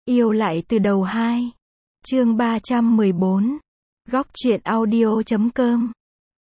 Yêu lại từ đầu 2. Chương 314. Góc truyện audio.com.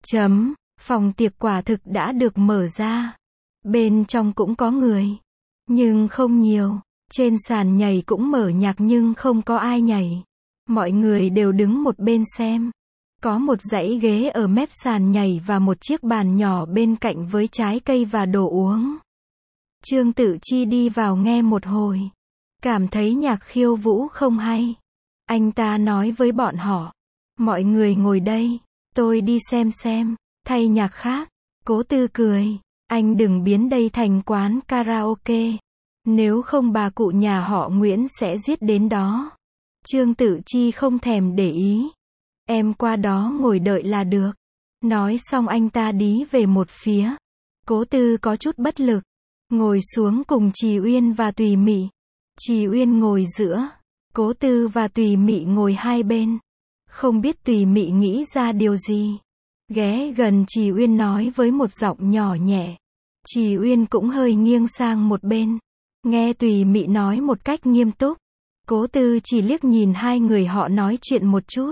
Phòng tiệc quả thực đã được mở ra. Bên trong cũng có người, nhưng không nhiều. Trên sàn nhảy cũng mở nhạc nhưng không có ai nhảy. Mọi người đều đứng một bên xem. Có một dãy ghế ở mép sàn nhảy và một chiếc bàn nhỏ bên cạnh với trái cây và đồ uống. Trương Tự Chi đi vào nghe một hồi, cảm thấy nhạc khiêu vũ không hay. Anh ta nói với bọn họ, mọi người ngồi đây, tôi đi xem, thay nhạc khác. Cố Tư cười, anh đừng biến đây thành quán karaoke, nếu không bà cụ nhà họ Nguyễn sẽ giết đến đó. Trương Tự Chi không thèm để ý, em qua đó ngồi đợi là được. Nói xong anh ta đi về một phía. Cố Tư có chút bất lực, ngồi xuống cùng Trì Uyên và Tùy Mị. Trì Uyên ngồi giữa, Cố Tư và Tùy Mị ngồi hai bên. Không biết Tùy Mị nghĩ ra điều gì, ghé gần Trì Uyên nói với một giọng nhỏ nhẹ. Trì Uyên cũng hơi nghiêng sang một bên, nghe Tùy Mị nói một cách nghiêm túc. Cố Tư chỉ liếc nhìn hai người họ nói chuyện một chút,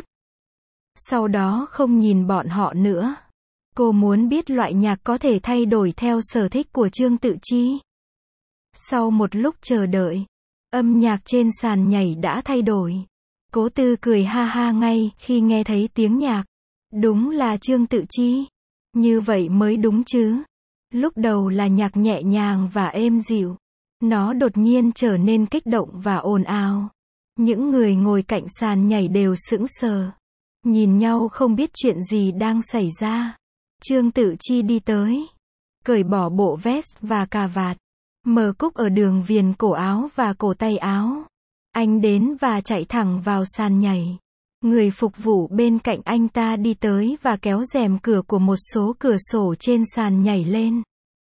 sau đó không nhìn bọn họ nữa. Cô muốn biết loại nhạc có thể thay đổi theo sở thích của Trương Tự Chi. Sau một lúc chờ đợi, âm nhạc trên sàn nhảy đã thay đổi. Cố Tư cười ha ha ngay khi nghe thấy tiếng nhạc. Đúng là Trương Tự Chi. Như vậy mới đúng chứ. Lúc đầu là nhạc nhẹ nhàng và êm dịu. Nó đột nhiên trở nên kích động và ồn ào. Những người ngồi cạnh sàn nhảy đều sững sờ, nhìn nhau không biết chuyện gì đang xảy ra. Trương Tự Chi đi tới, cởi bỏ bộ vest và cà vạt, mở cúc ở đường viền cổ áo và cổ tay áo. Anh đến và chạy thẳng vào sàn nhảy. Người phục vụ bên cạnh anh ta đi tới và kéo rèm cửa của một số cửa sổ trên sàn nhảy lên.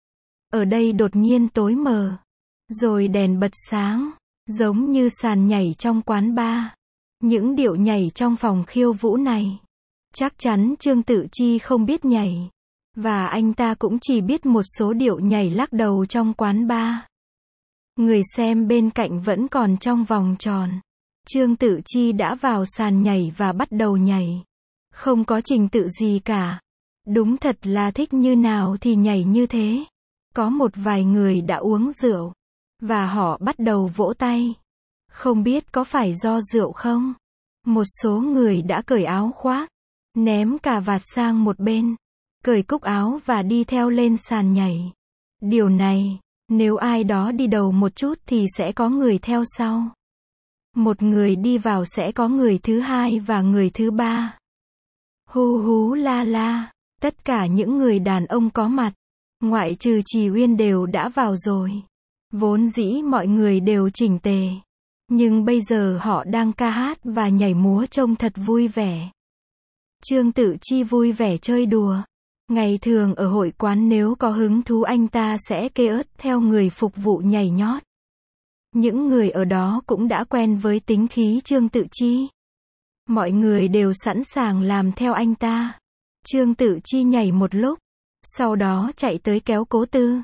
Ở đây đột nhiên tối mờ, rồi đèn bật sáng, giống như sàn nhảy trong quán bar. Những điệu nhảy trong phòng khiêu vũ này, chắc chắn Trương Tự Chi không biết nhảy. Và anh ta cũng chỉ biết một số điệu nhảy lắc đầu trong quán bar. Người xem bên cạnh vẫn còn trong vòng tròn. Trương Tự Chi đã vào sàn nhảy và bắt đầu nhảy. Không có trình tự gì cả. Đúng thật là thích như nào thì nhảy như thế. Có một vài người đã uống rượu, và họ bắt đầu vỗ tay. Không biết có phải do rượu không? Một số người đã cởi áo khoác, ném cà vạt sang một bên, cởi cúc áo và đi theo lên sàn nhảy. Điều này, nếu ai đó đi đầu một chút thì sẽ có người theo sau. Một người đi vào sẽ có người thứ hai và người thứ ba. Hu hú la la, tất cả những người đàn ông có mặt, ngoại trừ Trì Uyên đều đã vào rồi. Vốn dĩ mọi người đều chỉnh tề, nhưng bây giờ họ đang ca hát và nhảy múa trông thật vui vẻ. Trương Tự Chi vui vẻ chơi đùa. Ngày thường ở hội quán nếu có hứng thú anh ta sẽ kê ớt theo người phục vụ nhảy nhót. Những người ở đó cũng đã quen với tính khí Trương Tự Chi. Mọi người đều sẵn sàng làm theo anh ta. Trương Tự Chi nhảy một lúc, sau đó chạy tới kéo Cố Tư.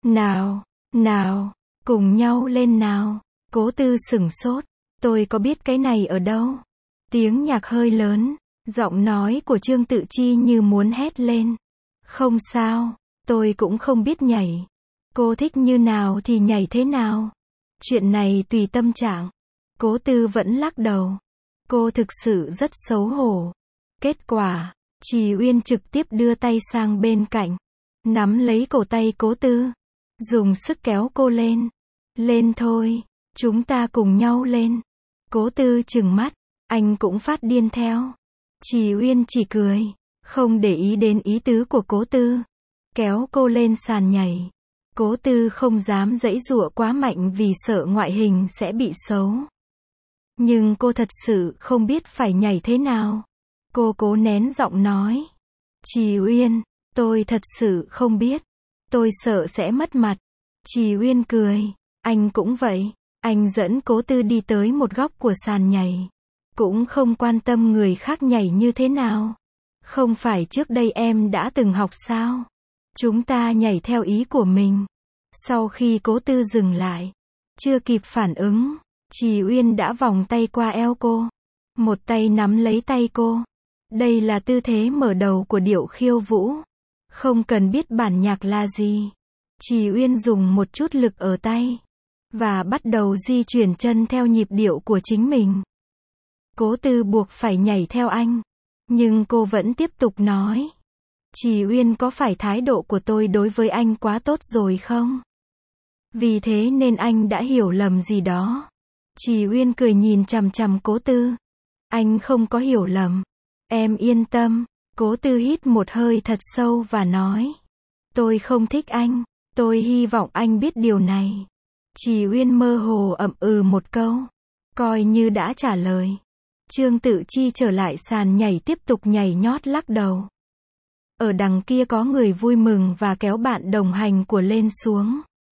Nào, cùng nhau lên nào. Cố Tư sửng sốt. Tôi có biết cái này ở đâu? Tiếng nhạc hơi lớn, giọng nói của Trương Tự Chi như muốn hét lên. Không sao, tôi cũng không biết nhảy. Cô thích như nào thì nhảy thế nào. Chuyện này tùy tâm trạng. Cố Tư vẫn lắc đầu. Cô thực sự rất xấu hổ. Kết quả, Trì Uyên trực tiếp đưa tay sang bên cạnh, nắm lấy cổ tay Cố Tư, dùng sức kéo cô lên. Lên thôi, chúng ta cùng nhau lên. Cố Tư trừng mắt, anh cũng phát điên theo. Trì Uyên chỉ cười, không để ý đến ý tứ của Cố Tư, kéo cô lên sàn nhảy. Cố Tư không dám giãy giụa quá mạnh vì sợ ngoại hình sẽ bị xấu. Nhưng cô thật sự không biết phải nhảy thế nào. Cô cố nén giọng nói. Trì Uyên, tôi thật sự không biết. Tôi sợ sẽ mất mặt. Trì Uyên cười. Anh cũng vậy. Anh dẫn Cố Tư đi tới một góc của sàn nhảy. Cũng không quan tâm người khác nhảy như thế nào. Không phải trước đây em đã từng học sao? Chúng ta nhảy theo ý của mình. Sau khi Cố Tư dừng lại, chưa kịp phản ứng, Trì Uyên đã vòng tay qua eo cô. Một tay nắm lấy tay cô. Đây là tư thế mở đầu của điệu khiêu vũ. Không cần biết bản nhạc là gì. Trì Uyên dùng một chút lực ở tay. Và bắt đầu di chuyển chân theo nhịp điệu của chính mình. Cố Tư buộc phải nhảy theo anh. Nhưng cô vẫn tiếp tục nói. Trì Uyên, có phải thái độ của tôi đối với anh quá tốt rồi không? Vì thế nên anh đã hiểu lầm gì đó. Trì Uyên cười nhìn chằm chằm Cố Tư. Anh không có hiểu lầm. Em yên tâm. Cố Tư hít một hơi thật sâu và nói. Tôi không thích anh. Tôi hy vọng anh biết điều này. Trì Uyên mơ hồ ậm ừ một câu. Coi như đã trả lời. Trương Tự Chi trở lại sàn nhảy tiếp tục nhảy nhót lắc đầu. Ở đằng kia có người vui mừng và kéo bạn đồng hành của lên xuống.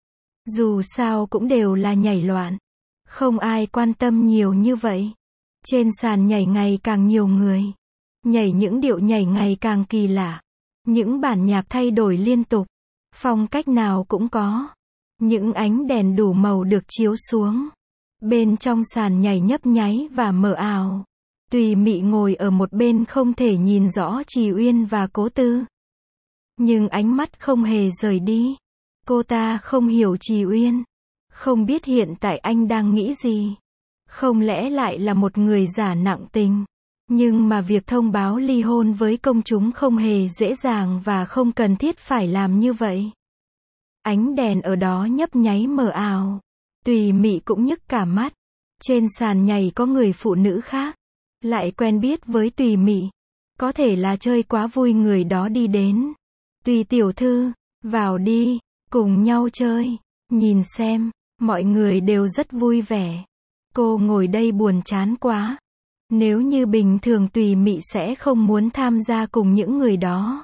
Dù sao cũng đều là nhảy loạn. Không ai quan tâm nhiều như vậy. Trên sàn nhảy ngày càng nhiều người. Nhảy những điệu nhảy ngày càng kỳ lạ. Những bản nhạc thay đổi liên tục. Phong cách nào cũng có. Những ánh đèn đủ màu được chiếu xuống. Bên trong sàn nhảy nhấp nháy và mờ ảo. Tùy Mị ngồi ở một bên không thể nhìn rõ Trì Uyên và Cố Tư. Nhưng ánh mắt không hề rời đi. Cô ta không hiểu Trì Uyên. Không biết hiện tại anh đang nghĩ gì. Không lẽ lại là một người giả nặng tình. Nhưng mà việc thông báo ly hôn với công chúng không hề dễ dàng và không cần thiết phải làm như vậy. Ánh đèn ở đó nhấp nháy mờ ảo. Tùy Mị cũng nhức cả mắt. Trên sàn nhảy có người phụ nữ khác. Lại quen biết với Tùy Mị. Có thể là chơi quá vui người đó đi đến. Tùy tiểu thư, vào đi, cùng nhau chơi. Nhìn xem, mọi người đều rất vui vẻ. Cô ngồi đây buồn chán quá. Nếu như bình thường Tùy Mị sẽ không muốn tham gia cùng những người đó.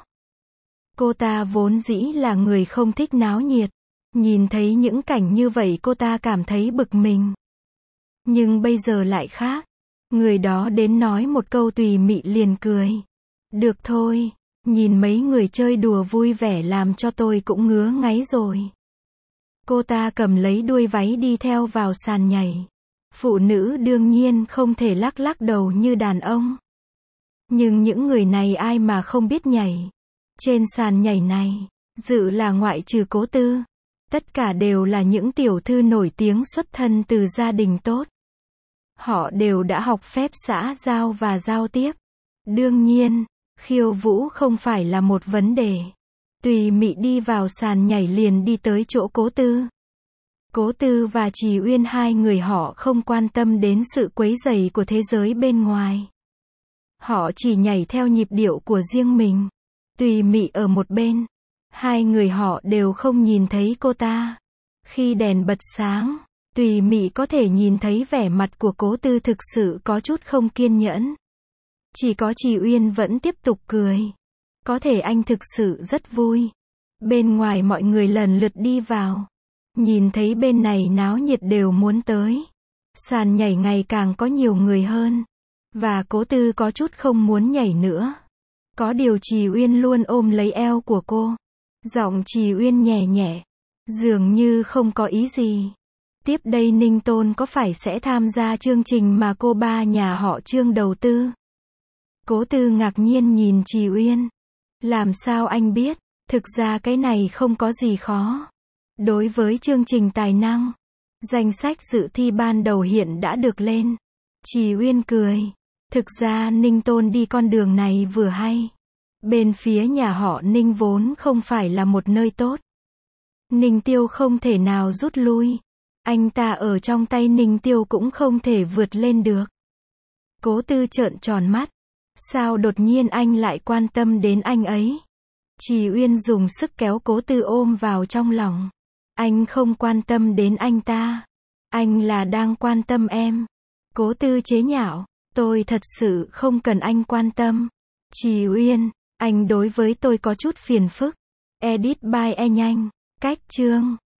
Cô ta vốn dĩ là người không thích náo nhiệt. Nhìn thấy những cảnh như vậy cô ta cảm thấy bực mình. Nhưng bây giờ lại khác. Người đó đến nói một câu Tùy Mị liền cười. Được thôi, nhìn mấy người chơi đùa vui vẻ làm cho tôi cũng ngứa ngáy rồi. Cô ta cầm lấy đuôi váy đi theo vào sàn nhảy. Phụ nữ đương nhiên không thể lắc lắc đầu như đàn ông. Nhưng những người này ai mà không biết nhảy. Trên sàn nhảy này, dự là ngoại trừ Cố Tư. Tất cả đều là những tiểu thư nổi tiếng xuất thân từ gia đình tốt. Họ đều đã học phép xã giao và giao tiếp. Đương nhiên, khiêu vũ không phải là một vấn đề. Tùy Mị đi vào sàn nhảy liền đi tới chỗ Cố Tư. Cố Tư và Trì Uyên hai người họ không quan tâm đến sự quấy rầy của thế giới bên ngoài. Họ chỉ nhảy theo nhịp điệu của riêng mình. Tùy Mị ở một bên. Hai người họ đều không nhìn thấy cô ta. Khi đèn bật sáng, Tùy Mị có thể nhìn thấy vẻ mặt của Cố Tư thực sự có chút không kiên nhẫn. Chỉ có Trì Uyên vẫn tiếp tục cười. Có thể anh thực sự rất vui. Bên ngoài mọi người lần lượt đi vào. Nhìn thấy bên này náo nhiệt đều muốn tới. Sàn nhảy ngày càng có nhiều người hơn. Và Cố Tư có chút không muốn nhảy nữa. Có điều Trì Uyên luôn ôm lấy eo của cô. Giọng Trì Uyên nhẹ nhẹ. Dường như không có ý gì. Tiếp đây Ninh Tôn có phải sẽ tham gia chương trình mà cô ba nhà họ Trương đầu tư? Cố Tư ngạc nhiên nhìn Trì Uyên. Làm sao anh biết? Thực ra cái này không có gì khó. Đối với chương trình tài năng, danh sách dự thi ban đầu hiện đã được lên. Trì Uyên cười. Thực ra Ninh Tôn đi con đường này vừa hay. Bên phía nhà họ Ninh vốn không phải là một nơi tốt. Ninh Tiêu không thể nào rút lui. Anh ta ở trong tay Ninh Tiêu cũng không thể vượt lên được. Cố Tư trợn tròn mắt. Sao đột nhiên anh lại quan tâm đến anh ấy? Trì Uyên dùng sức kéo Cố Tư ôm vào trong lòng. Anh không quan tâm đến anh ta. Anh là đang quan tâm em. Cố Tư chế nhạo. Tôi thật sự không cần anh quan tâm. Trì Uyên, anh đối với tôi có chút phiền phức. Edit by E nhanh. Cách chương